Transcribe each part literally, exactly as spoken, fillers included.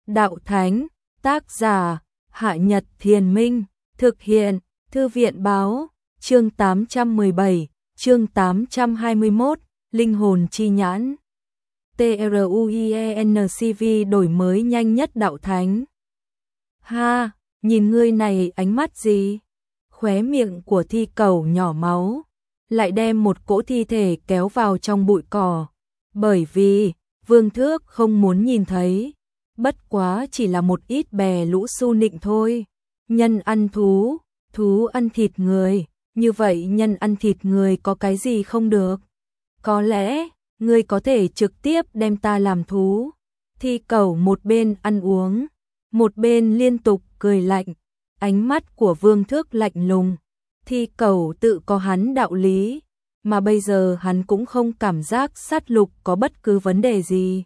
Đạo Thánh, tác giả, Hạ Nhật Thiền Minh, thực hiện, Thư viện Báo, chương tám trăm mười bảy, chương tám trăm hai mươi mốt, Linh hồn chi nhãn. TRUIENCV đổi mới nhanh nhất Đạo Thánh. Ha, nhìn ngươi này ánh mắt gì? Khóe miệng của Thi Cẩu nhỏ máu, lại đem một cỗ thi thể kéo vào trong bụi cỏ. Bởi vì, Vương Thước không muốn nhìn thấy, bất quá chỉ là một ít bè lũ su nịnh thôi. Nhân ăn thú, thú ăn thịt người, như vậy nhân ăn thịt người có cái gì không được? Có lẽ, ngươi có thể trực tiếp đem ta làm thú. Thi Cẩu một bên ăn uống, một bên liên tục cười lạnh, ánh mắt của Vương Thước lạnh lùng. Thi Cẩu tự có hắn đạo lý, mà bây giờ hắn cũng không cảm giác sát lục có bất cứ vấn đề gì.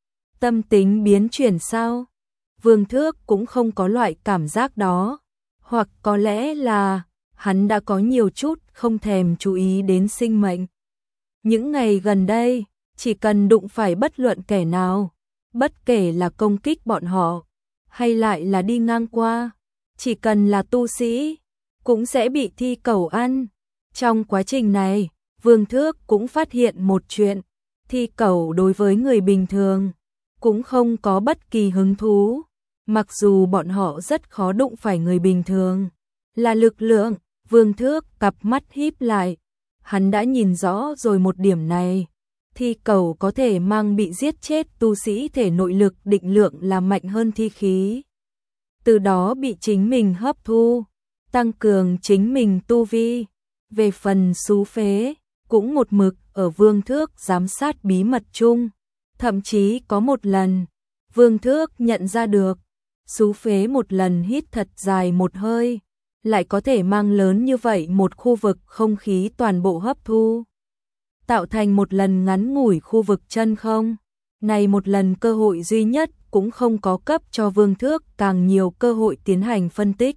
Tâm tính biến chuyển sao? Vương Thước cũng không có loại cảm giác đó, hoặc có lẽ là hắn đã có nhiều chút không thèm chú ý đến sinh mệnh. Những ngày gần đây, chỉ cần đụng phải bất luận kẻ nào, bất kể là công kích bọn họ, hay lại là đi ngang qua, chỉ cần là tu sĩ, cũng sẽ bị Thi Cẩu ăn. Trong quá trình này, Vương Thước cũng phát hiện một chuyện, Thi Cẩu đối với người bình thường, cũng không có bất kỳ hứng thú, mặc dù bọn họ rất khó đụng phải người bình thường. Là lực lượng, Vương Thước cặp mắt híp lại, hắn đã nhìn rõ rồi một điểm này. Thi Cẩu có thể mang bị giết chết tu sĩ thể nội lực định lượng là mạnh hơn thi khí, từ đó bị chính mình hấp thu, tăng cường chính mình tu vi. Về phần xú phế, cũng một mực ở Vương Thước giám sát bí mật chung. Thậm chí có một lần, Vương Thước nhận ra được, xú phế một lần hít thật dài một hơi, lại có thể mang lớn như vậy một khu vực không khí toàn bộ hấp thu, tạo thành một lần ngắn ngủi khu vực chân không. Này một lần cơ hội duy nhất cũng không có cấp cho Vương Thước càng nhiều cơ hội tiến hành phân tích.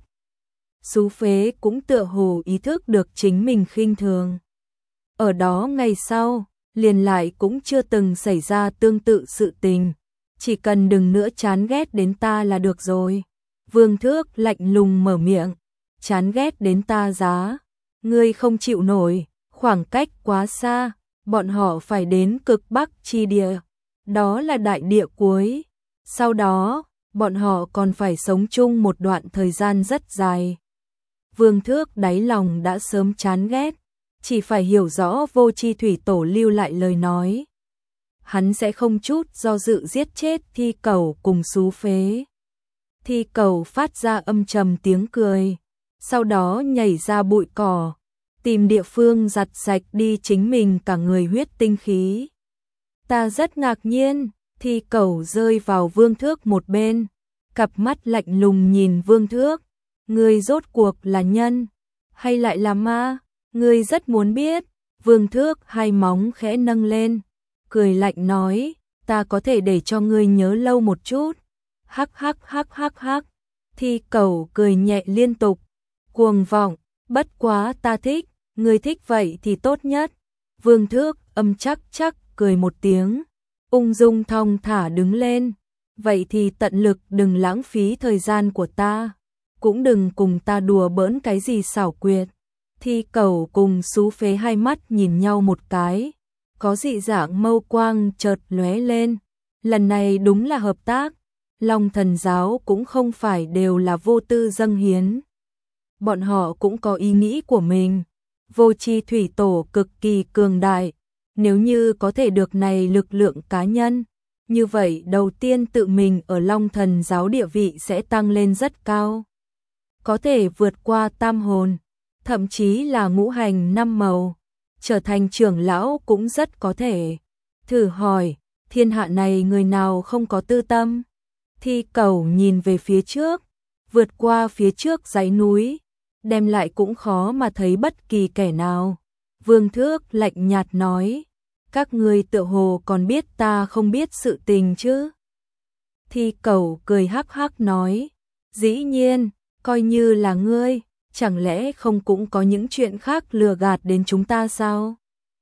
Xú phế cũng tựa hồ ý thức được chính mình khinh thường. Ở đó ngày sau, liền lại cũng chưa từng xảy ra tương tự sự tình. Chỉ cần đừng nữa chán ghét đến ta là được rồi. Vương Thước lạnh lùng mở miệng. Chán ghét đến ta giá. Ngươi không chịu nổi, khoảng cách quá xa, bọn họ phải đến cực bắc chi địa. Đó là đại địa cuối. Sau đó, bọn họ còn phải sống chung một đoạn thời gian rất dài. Vương Thước đáy lòng đã sớm chán ghét, chỉ phải hiểu rõ Vô Chi Thủy Tổ lưu lại lời nói. Hắn sẽ không chút do dự giết chết Thi Cẩu cùng xú phế. Thi Cẩu phát ra âm trầm tiếng cười, sau đó nhảy ra bụi cỏ, tìm địa phương giặt sạch đi chính mình cả người huyết tinh khí. Ta rất ngạc nhiên, Thi Cẩu rơi vào Vương Thước một bên, cặp mắt lạnh lùng nhìn Vương Thước. Ngươi rốt cuộc là nhân, hay lại là ma? Ngươi rất muốn biết. Vương Thước hai móng khẽ nâng lên, cười lạnh nói, ta có thể để cho ngươi nhớ lâu một chút. Hắc hắc hắc hắc hắc. Thi Cẩu cười nhẹ liên tục, cuồng vọng, bất quá ta thích, ngươi thích vậy thì tốt nhất. Vương Thước âm chắc chắc cười một tiếng, ung dung thong thả đứng lên. Vậy thì tận lực đừng lãng phí thời gian của ta, cũng đừng cùng ta đùa bỡn cái gì xảo quyệt. Thi Cẩu cùng xú phế hai mắt nhìn nhau một cái, có dị dạng mâu quang chợt lóe lên. Lần này đúng là hợp tác, Long Thần Giáo cũng không phải đều là vô tư dâng hiến. Bọn họ cũng có ý nghĩ của mình. Vô Chi Thủy Tổ cực kỳ cường đại, nếu như có thể được này lực lượng cá nhân, như vậy đầu tiên tự mình ở Long Thần Giáo địa vị sẽ tăng lên rất cao. Có thể vượt qua tam hồn, thậm chí là ngũ hành năm màu, trở thành trưởng lão cũng rất có thể. Thử hỏi, thiên hạ này người nào không có tư tâm? Thi Cẩu nhìn về phía trước, vượt qua phía trước dãy núi, đem lại cũng khó mà thấy bất kỳ kẻ nào. Vương Thước lạnh nhạt nói, các ngươi tựa hồ còn biết ta không biết sự tình chứ? Thi Cẩu cười hắc hắc nói, dĩ nhiên, coi như là ngươi, chẳng lẽ không cũng có những chuyện khác lừa gạt đến chúng ta sao?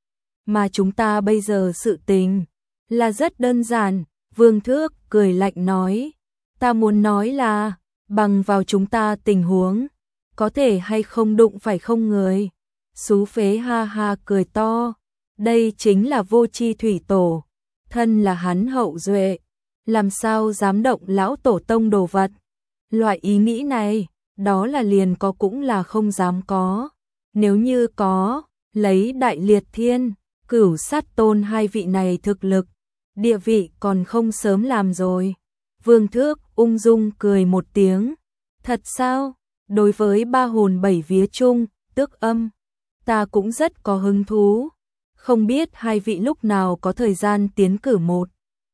Mà chúng ta bây giờ sự tình là rất đơn giản. Vương Thước cười lạnh nói, Ta muốn nói là, bằng vào chúng ta tình huống, có thể hay không đụng phải không người. Xú phế ha ha cười to, đây chính là vô tri thủy tổ, thân là hắn hậu duệ, làm sao dám động lão tổ tông đồ vật. Loại ý nghĩ này, đó là liền có cũng là không dám có. Nếu như có, lấy đại liệt thiên, cửu sát tôn hai vị này thực lực, địa vị còn không sớm làm rồi. Vương Thước ung dung cười một tiếng, thật sao? Đối với ba hồn bảy vía chung, Tước Âm, ta cũng rất có hứng thú. Không biết hai vị lúc nào có thời gian tiến cử một.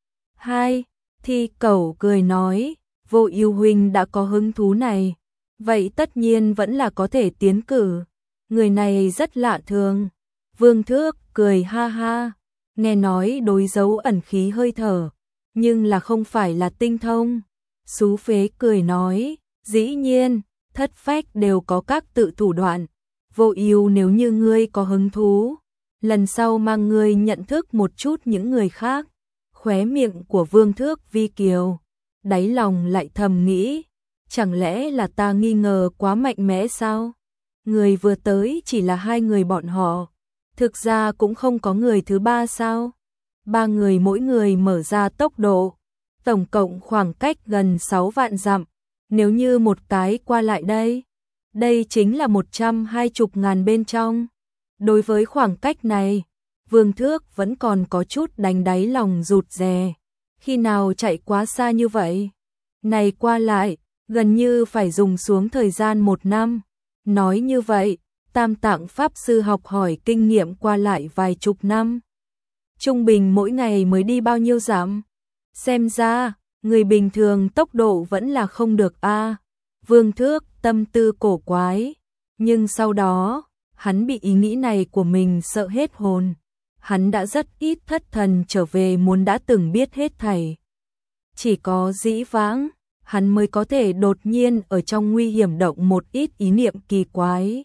Hai, Thi Cẩu cười nói, Vô Ưu huynh đã có hứng thú này, vậy tất nhiên vẫn là có thể tiến cử. Người này rất lạ thường. Vương Thước cười ha ha, nghe nói đối dấu ẩn khí hơi thở, nhưng là không phải là tinh thông. Xú phế cười nói, dĩ nhiên, thất phách đều có các tự thủ đoạn. Vô Ưu nếu như ngươi có hứng thú, lần sau mang ngươi nhận thức một chút những người khác. Khóe miệng của Vương Thước vi kiều, đáy lòng lại thầm nghĩ, chẳng lẽ là ta nghi ngờ quá mạnh mẽ sao? Người vừa tới chỉ là hai người bọn họ, thực ra cũng không có người thứ ba sao? Ba người mỗi người mở ra tốc độ, tổng cộng khoảng cách gần sáu vạn dặm, nếu như một cái qua lại đây, đây chính là một trăm hai mươi ngàn bên trong. Đối với khoảng cách này, Vương Thước vẫn còn có chút đánh đáy lòng rụt rè. Khi nào chạy quá xa như vậy? Này qua lại, gần như phải dùng xuống thời gian một năm. Nói như vậy, Tam Tạng Pháp Sư học hỏi kinh nghiệm qua lại vài chục năm. Trung bình mỗi ngày mới đi bao nhiêu dặm? Xem ra, người bình thường tốc độ vẫn là không được a. Vương Thước tâm tư cổ quái, nhưng sau đó, hắn bị ý nghĩ này của mình sợ hết hồn. Hắn đã rất ít thất thần trở về muốn đã từng biết hết thảy. Chỉ có dĩ vãng, hắn mới có thể đột nhiên ở trong nguy hiểm động một ít ý niệm kỳ quái.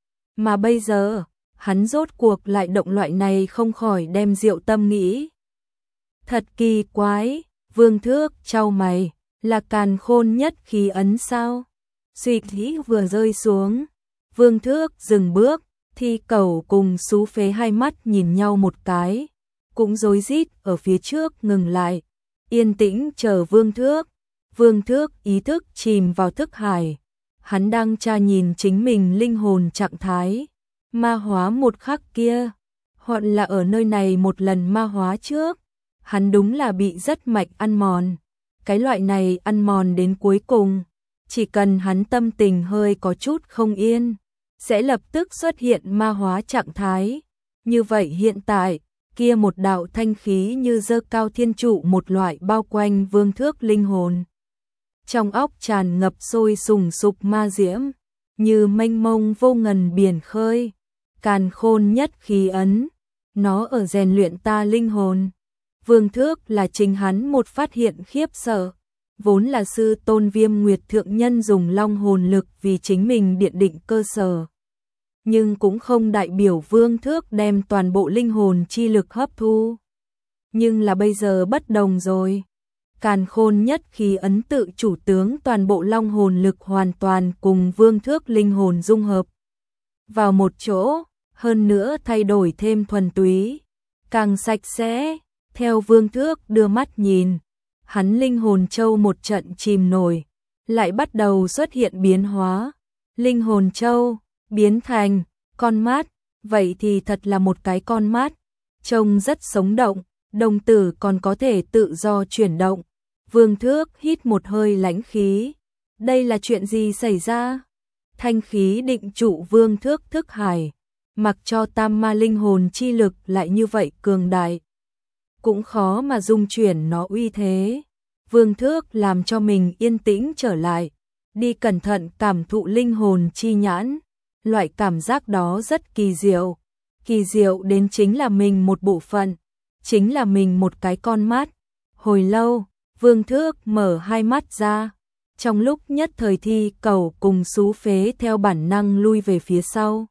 Mà bây giờ, hắn rốt cuộc lại động loại này không khỏi đem Diệu Tâm nghĩ. Thật kỳ quái, Vương Thước chau mày, là càn khôn nhất khí ấn sao? Suy nghĩ vừa rơi xuống, Vương Thước dừng bước, Thi Cẩu cùng Xú Phế hai mắt nhìn nhau một cái, cũng rối rít ở phía trước ngừng lại, yên tĩnh chờ Vương Thước. Vương Thước ý thức chìm vào thức hải, hắn đang tra nhìn chính mình linh hồn trạng thái, ma hóa một khắc kia, hoặc là ở nơi này một lần ma hóa trước, hắn đúng là bị rất mạch ăn mòn. Cái loại này ăn mòn đến cuối cùng, chỉ cần hắn tâm tình hơi có chút không yên, sẽ lập tức xuất hiện ma hóa trạng thái. Như vậy hiện tại, kia một đạo thanh khí như dơ cao thiên trụ một loại bao quanh Vương Thước linh hồn. Trong óc tràn ngập sôi sùng sục ma diễm, như mênh mông vô ngần biển khơi, càn khôn nhất khí ấn, nó ở rèn luyện ta linh hồn. Vương Thước là chính hắn một phát hiện khiếp sợ, vốn là sư tôn Viêm Nguyệt thượng nhân dùng long hồn lực vì chính mình điện định cơ sở. Nhưng cũng không đại biểu Vương Thước đem toàn bộ linh hồn chi lực hấp thu. Nhưng là bây giờ bất đồng rồi. Càn khôn nhất khí ấn tự chủ tướng toàn bộ long hồn lực hoàn toàn cùng Vương Thước linh hồn dung hợp vào một chỗ, hơn nữa thay đổi thêm thuần túy, càng sạch sẽ. Theo Vương Thước đưa mắt nhìn, hắn linh hồn châu một trận chìm nổi, lại bắt đầu xuất hiện biến hóa. Linh hồn châu biến thành con mắt, vậy thì thật là một cái con mắt, trông rất sống động, đồng tử còn có thể tự do chuyển động. Vương Thước hít một hơi lãnh khí, đây là chuyện gì xảy ra? Thanh khí định trụ Vương Thước thức hải, mặc cho tam ma linh hồn chi lực lại như vậy cường đại, cũng khó mà dung chuyển nó uy thế. Vương Thước làm cho mình yên tĩnh trở lại, đi cẩn thận cảm thụ linh hồn chi nhãn, loại cảm giác đó rất kỳ diệu, kỳ diệu đến chính là mình một bộ phận, chính là mình một cái con mắt. Hồi lâu, Vương Thước mở hai mắt ra, trong lúc nhất thời Thi Cẩu cùng Xú Phế theo bản năng lui về phía sau.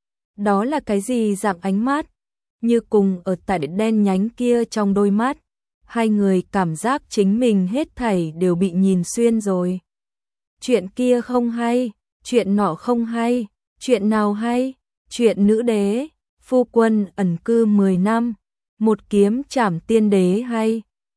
Đó là cái gì dạng ánh mắt? Như cùng ở tại đen nhánh kia trong đôi mắt, hai người cảm giác chính mình hết thảy đều bị nhìn xuyên rồi. Chuyện kia không hay, chuyện nọ không hay, chuyện nào hay, chuyện nữ đế, phu quân ẩn cư mười năm, một kiếm trảm tiên đế hay,